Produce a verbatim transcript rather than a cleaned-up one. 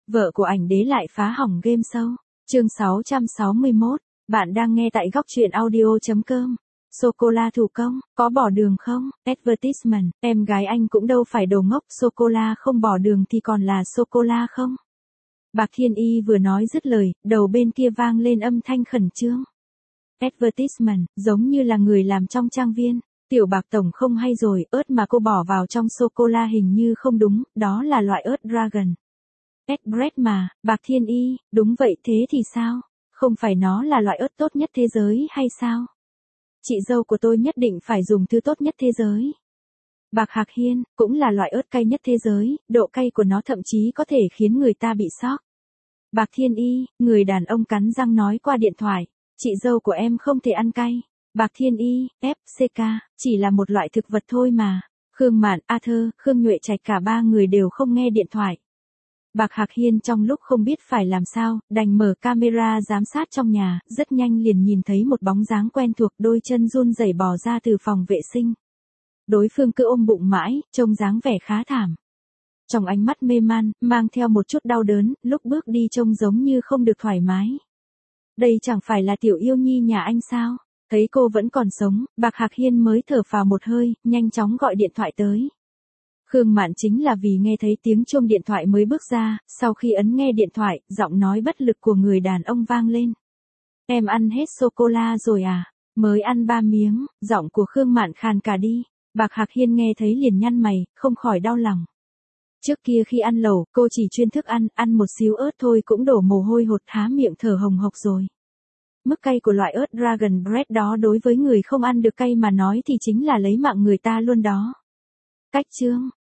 Vợ của ảnh đế lại phá hỏng game show. Chương sáu trăm sáu mươi mốt. Bạn đang nghe tại góc truyện audio chấm com. Sô-cô-la thủ công, có bỏ đường không? Advertisement, em gái anh cũng đâu phải đồ ngốc, sô-cô-la không bỏ đường thì còn là sô-cô-la không? Bạc Thiên Y vừa nói dứt lời, đầu bên kia vang lên âm thanh khẩn trương. Advertisement, giống như là người làm trong trang viên. Tiểu Bạc tổng không hay rồi, ớt mà cô bỏ vào trong sô-cô-la hình như không đúng, đó là loại ớt Dragon Express mà. Bạc Thiên Y, đúng vậy, thế thì sao? Không phải nó là loại ớt tốt nhất thế giới hay sao? Chị dâu của tôi nhất định phải dùng thứ tốt nhất thế giới. Bạc Hạc Hiên, cũng là loại ớt cay nhất thế giới, độ cay của nó thậm chí có thể khiến người ta bị sốc. Bạc Thiên Y, người đàn ông cắn răng nói qua điện thoại, chị dâu của em không thể ăn cay. Bạc Thiên Y, ép xê ca, chỉ là một loại thực vật thôi mà. Khương Mạn, Arthur, Khương Nhuệ Trạch cả ba người đều không nghe điện thoại. Bạc Hạc Hiên trong lúc không biết phải làm sao, đành mở camera giám sát trong nhà, rất nhanh liền nhìn thấy một bóng dáng quen thuộc, đôi chân run rẩy bò ra từ phòng vệ sinh. Đối phương cứ ôm bụng mãi, trông dáng vẻ khá thảm. Trong ánh mắt mê man, mang theo một chút đau đớn, lúc bước đi trông giống như không được thoải mái. Đây chẳng phải là tiểu yêu nhi nhà anh sao? Thấy cô vẫn còn sống, Bạc Hạc Hiên mới thở phào một hơi, nhanh chóng gọi điện thoại tới. Khương Mạn chính là vì nghe thấy tiếng chuông điện thoại mới bước ra, sau khi ấn nghe điện thoại, giọng nói bất lực của người đàn ông vang lên. Em ăn hết sô-cô-la rồi à? Mới ăn ba miếng, giọng của Khương Mạn khàn cả đi. Bạc Hạc Hiên nghe thấy liền nhăn mày, không khỏi đau lòng. Trước kia khi ăn lẩu, cô chỉ chuyên thức ăn, ăn một xíu ớt thôi cũng đổ mồ hôi hột há miệng thở hồng hộc rồi. Mức cay của loại ớt Dragon Bread đó đối với người không ăn được cay mà nói thì chính là lấy mạng người ta luôn đó. Cách chương,